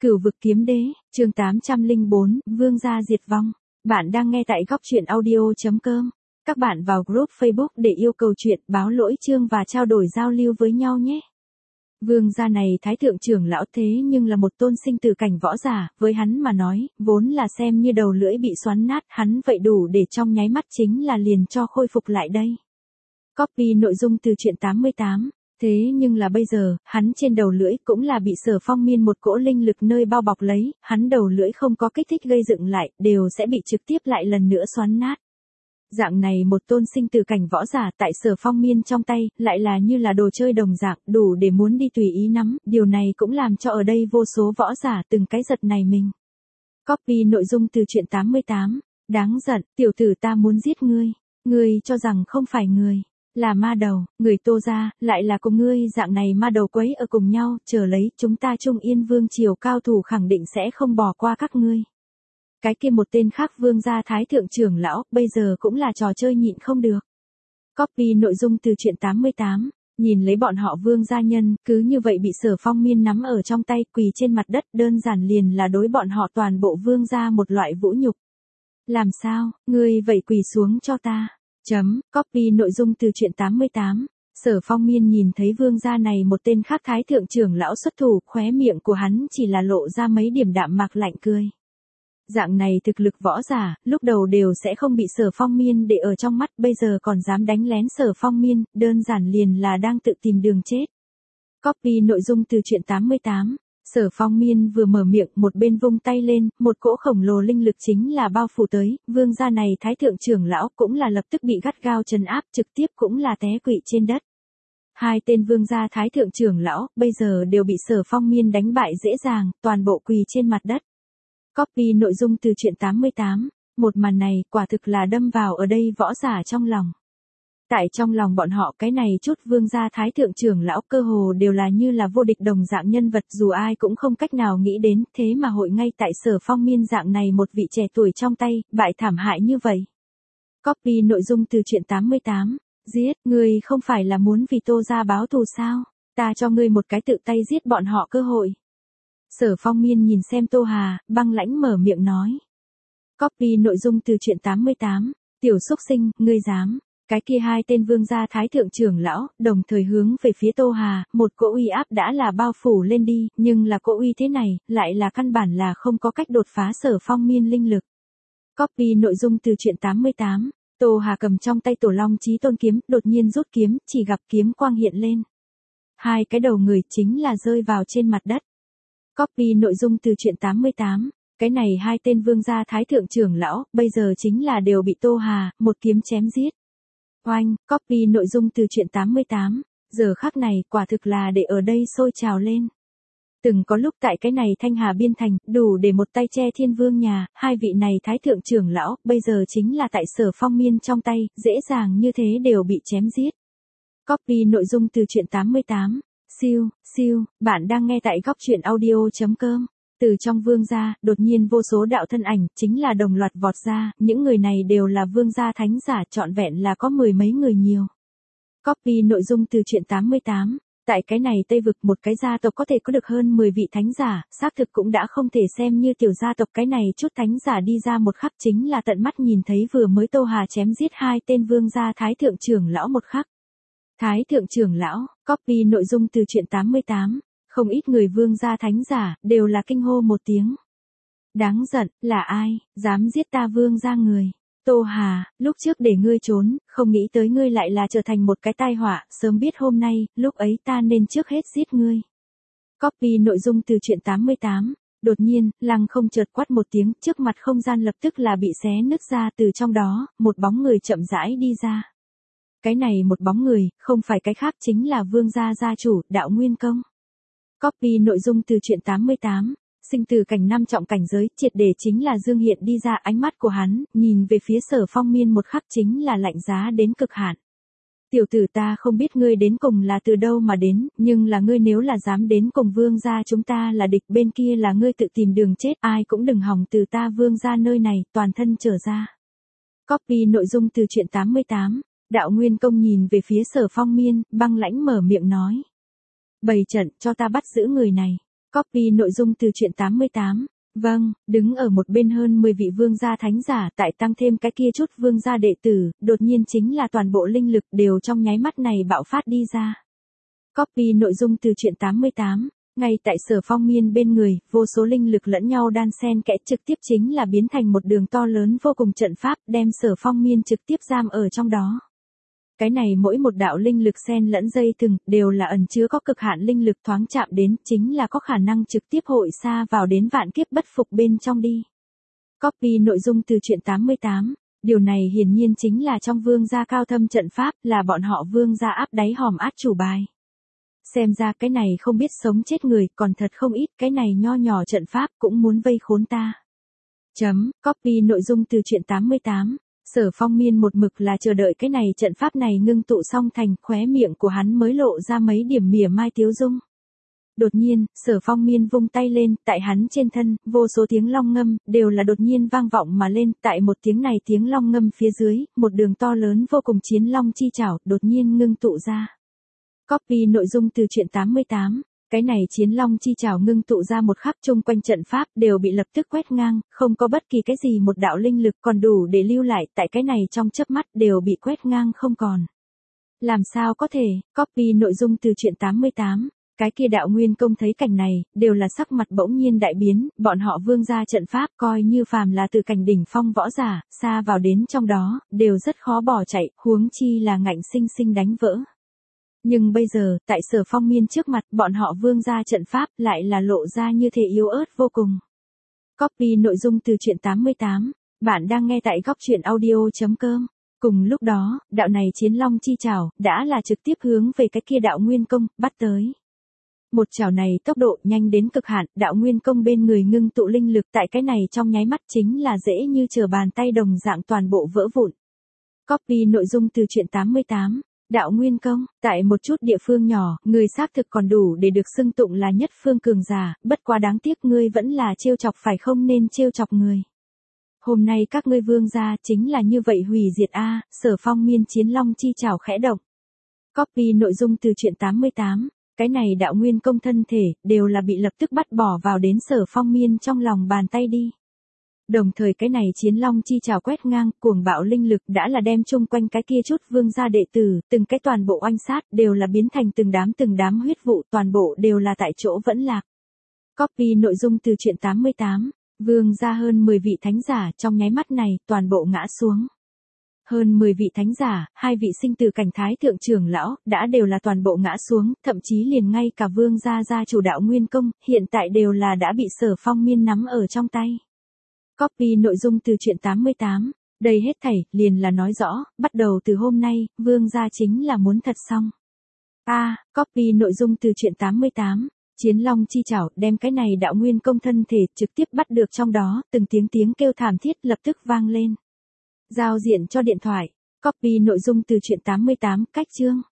Cửu vực kiếm đế, chương 804, vương gia diệt vong. Bạn đang nghe tại góc truyện audio.com. Các bạn vào group Facebook để yêu cầu chuyện, báo lỗi chương và trao đổi giao lưu với nhau nhé. Vương gia này thái thượng trưởng lão thế nhưng là một tôn sinh từ cảnh võ giả, với hắn mà nói, vốn là xem như đầu lưỡi bị xoắn nát, hắn vậy đủ để trong nháy mắt chính là liền cho khôi phục lại đây. Copy nội dung từ truyện 88. Thế nhưng là bây giờ, hắn trên đầu lưỡi cũng là bị Sở Phong Miên một cỗ linh lực nơi bao bọc lấy, hắn đầu lưỡi không có kích thích gây dựng lại, đều sẽ bị trực tiếp lại lần nữa xoắn nát. Dạng này một tôn sinh từ cảnh võ giả tại Sở Phong Miên trong tay, lại là như là đồ chơi đồng dạng, đủ để muốn đi tùy ý nắm, điều này cũng làm cho ở đây vô số võ giả từng cái giật này mình. Copy nội dung từ truyện 88, đáng giận, tiểu tử ta muốn giết ngươi, ngươi cho rằng không phải người. Là ma đầu, người Tô gia, lại là cùng ngươi dạng này ma đầu quấy ở cùng nhau, chờ lấy, chúng ta Trung Yên Vương triều cao thủ khẳng định sẽ không bỏ qua các ngươi. Cái kia một tên khác vương gia thái thượng trưởng lão, bây giờ cũng là trò chơi nhịn không được. Copy nội dung từ truyện 88, nhìn lấy bọn họ vương gia nhân, cứ như vậy bị Sở Phong Miên nắm ở trong tay, quỳ trên mặt đất, đơn giản liền là đối bọn họ toàn bộ vương gia một loại vũ nhục. Làm sao, ngươi vậy quỳ xuống cho ta. Copy nội dung từ truyện 88. Sở Phong Miên nhìn thấy vương gia này một tên khác thái thượng trưởng lão xuất thủ, khóe miệng của hắn chỉ là lộ ra mấy điểm đạm mạc lạnh cười. Dạng này thực lực võ giả, lúc đầu đều sẽ không bị Sở Phong Miên để ở trong mắt, bây giờ còn dám đánh lén Sở Phong Miên, đơn giản liền là đang tự tìm đường chết. Copy nội dung từ truyện 88. Sở Phong Miên vừa mở miệng, một bên vung tay lên, một cỗ khổng lồ linh lực chính là bao phủ tới, vương gia này thái thượng trưởng lão cũng là lập tức bị gắt gao trấn áp, trực tiếp cũng là té quỵ trên đất. Hai tên vương gia thái thượng trưởng lão, bây giờ đều bị Sở Phong Miên đánh bại dễ dàng, toàn bộ quỳ trên mặt đất. Copy nội dung từ truyện 88, một màn này, quả thực là đâm vào ở đây võ giả trong lòng. Tại trong lòng bọn họ cái này chút vương gia thái thượng trưởng lão cơ hồ đều là như là vô địch đồng dạng nhân vật, dù ai cũng không cách nào nghĩ đến, thế mà hội ngay tại Sở Phong Miên dạng này một vị trẻ tuổi trong tay, bại thảm hại như vậy. Copy nội dung từ truyện 88, giết, ngươi không phải là muốn vì Tô gia báo thù sao, ta cho ngươi một cái tự tay giết bọn họ cơ hội. Sở Phong Miên nhìn xem Tô Hà, băng lãnh mở miệng nói. Copy nội dung từ truyện 88, tiểu xúc sinh, ngươi dám. Cái kia hai tên vương gia thái thượng trưởng lão, đồng thời hướng về phía Tô Hà, một cỗ uy áp đã là bao phủ lên đi, nhưng là cỗ uy thế này, lại là căn bản là không có cách đột phá Sở Phong Miên linh lực. Copy nội dung từ truyện 88, Tô Hà cầm trong tay Tổ Long Chí Tôn kiếm, đột nhiên rút kiếm, chỉ gặp kiếm quang hiện lên. Hai cái đầu người chính là rơi vào trên mặt đất. Copy nội dung từ truyện 88, cái này hai tên vương gia thái thượng trưởng lão, bây giờ chính là đều bị Tô Hà, một kiếm chém giết. Oanh, copy nội dung từ truyện 88, giờ khắc này, quả thực là để ở đây sôi trào lên. Từng có lúc tại cái này Thanh Hà Biên Thành, đủ để một tay che thiên vương nhà, hai vị này thái thượng trưởng lão, bây giờ chính là tại Sở Phong Miên trong tay, dễ dàng như thế đều bị chém giết. Copy nội dung từ truyện 88, siêu, bạn đang nghe tại góc truyện audio.com. Từ trong vương gia, đột nhiên vô số đạo thân ảnh, chính là đồng loạt vọt ra, những người này đều là vương gia thánh giả, trọn vẹn là có mười mấy người nhiều. Copy nội dung từ truyện 88, tại cái này Tây Vực một cái gia tộc có thể có được hơn 10 vị thánh giả, xác thực cũng đã không thể xem như tiểu gia tộc, cái này chút thánh giả đi ra một khắc chính là tận mắt nhìn thấy vừa mới Tô Hà chém giết hai tên vương gia thái thượng trưởng lão một khắc. Thái thượng trưởng lão, copy nội dung từ truyện 88. Không ít người vương gia thánh giả, đều là kinh hô một tiếng. Đáng giận, là ai, dám giết ta vương gia người. Tô Hà, lúc trước để ngươi trốn, không nghĩ tới ngươi lại là trở thành một cái tai họa, sớm biết hôm nay, lúc ấy ta nên trước hết giết ngươi. Copy nội dung từ truyện 88. Đột nhiên, Lăng Không chợt quát một tiếng, trước mặt không gian lập tức là bị xé nứt ra, từ trong đó, một bóng người chậm rãi đi ra. Cái này một bóng người, không phải cái khác chính là vương gia gia chủ, Đạo Nguyên Công. Copy nội dung từ truyện 88, sinh từ cảnh năm trọng cảnh giới, triệt để chính là dương hiện đi ra, ánh mắt của hắn, nhìn về phía Sở Phong Miên một khắc chính là lạnh giá đến cực hạn. Tiểu tử ta không biết ngươi đến cùng là từ đâu mà đến, nhưng là ngươi nếu là dám đến cùng vương gia chúng ta là địch, bên kia là ngươi tự tìm đường chết, ai cũng đừng hòng từ ta vương gia nơi này, toàn thân trở ra. Copy nội dung từ truyện 88, Đạo Nguyên Công nhìn về phía Sở Phong Miên, băng lãnh mở miệng nói. Bày trận, cho ta bắt giữ người này. Copy nội dung từ truyện 88. Vâng, đứng ở một bên hơn 10 vị vương gia thánh giả tại tăng thêm cái kia chút vương gia đệ tử, đột nhiên chính là toàn bộ linh lực đều trong nháy mắt này bạo phát đi ra. Copy nội dung từ truyện 88. Ngay tại Sở Phong Miên bên người, vô số linh lực lẫn nhau đan xen kẽ trực tiếp chính là biến thành một đường to lớn vô cùng trận pháp đem Sở Phong Miên trực tiếp giam ở trong đó. Cái này mỗi một đạo linh lực xen lẫn dây thừng đều là ẩn chứa có cực hạn linh lực thoáng chạm đến chính là có khả năng trực tiếp hội xa vào đến vạn kiếp bất phục bên trong đi. Copy nội dung từ truyện 88. Điều này hiển nhiên chính là trong vương gia cao thâm trận pháp là bọn họ vương gia áp đáy hòm át chủ bài. Xem ra cái này không biết sống chết người còn thật không ít cái này nho nhỏ trận pháp cũng muốn vây khốn ta. Copy nội dung từ truyện 88. Sở Phong Miên một mực là chờ đợi cái này trận pháp này ngưng tụ xong thành khóe miệng của hắn mới lộ ra mấy điểm mỉa mai tiếu dung. Đột nhiên, Sở Phong Miên vung tay lên, tại hắn trên thân, vô số tiếng long ngâm, đều là đột nhiên vang vọng mà lên, tại một tiếng này tiếng long ngâm phía dưới, một đường to lớn vô cùng chiến long chi chảo, đột nhiên ngưng tụ ra. Copy nội dung từ truyện 88. Cái này chiến long chi chảo ngưng tụ ra một khắp chung quanh trận pháp đều bị lập tức quét ngang, không có bất kỳ cái gì một đạo linh lực còn đủ để lưu lại tại cái này trong chớp mắt đều bị quét ngang không còn. Làm sao có thể, copy nội dung từ truyện 88. Cái kia đạo nguyên công thấy cảnh này, đều là sắc mặt bỗng nhiên đại biến, bọn họ vương gia trận pháp coi như phàm là từ cảnh đỉnh phong võ giả, xa vào đến trong đó, đều rất khó bỏ chạy, huống chi là ngạnh sinh sinh đánh vỡ. Nhưng bây giờ, tại Sở Phong Miên trước mặt, bọn họ vương gia trận pháp lại là lộ ra như thể yếu ớt vô cùng. Copy nội dung từ truyện 88. Bạn đang nghe tại góc truyện audio.com. Cùng lúc đó, đạo này chiến long chi chảo, đã là trực tiếp hướng về cái kia đạo nguyên công, bắt tới. Một chảo này tốc độ nhanh đến cực hạn, đạo nguyên công bên người ngưng tụ linh lực tại cái này trong nháy mắt chính là dễ như trở bàn tay đồng dạng toàn bộ vỡ vụn. Copy nội dung từ truyện 88. Đạo nguyên công, tại một chút địa phương nhỏ, người xác thực còn đủ để được xưng tụng là nhất phương cường giả, bất quá đáng tiếc ngươi vẫn là trêu chọc phải không nên trêu chọc người. Hôm nay các ngươi vương gia chính là như vậy hủy diệt a. Sở Phong Miên chiến long chi chảo khẽ động. Copy nội dung từ truyện 88. Cái này đạo nguyên công thân thể, đều là bị lập tức bắt bỏ vào đến Sở Phong Miên trong lòng bàn tay đi. Đồng thời cái này chiến long chi chảo quét ngang, cuồng bạo linh lực đã là đem chung quanh cái kia chút vương gia đệ tử, từng cái toàn bộ oanh sát, đều là biến thành từng đám huyết vụ, toàn bộ đều là tại chỗ vẫn lạc. Copy nội dung từ truyện 88. Vương gia hơn 10 vị thánh giả, trong nháy mắt này, toàn bộ ngã xuống. Hơn 10 vị thánh giả, 2 vị sinh từ cảnh thái thượng trưởng lão, đã đều là toàn bộ ngã xuống, thậm chí liền ngay cả vương gia gia chủ đạo nguyên công, hiện tại đều là đã bị Sở Phong Miên nắm ở trong tay. Copy nội dung từ truyện 88. Đây hết thảy, liền là nói rõ, bắt đầu từ hôm nay, vương gia chính là muốn thật xong. Copy nội dung từ truyện 88. Chiến long chi chảo, đem cái này đạo nguyên công thân thể trực tiếp bắt được trong đó, từng tiếng kêu thảm thiết lập tức vang lên. Giao diện cho điện thoại. Copy nội dung từ truyện 88, cách chương.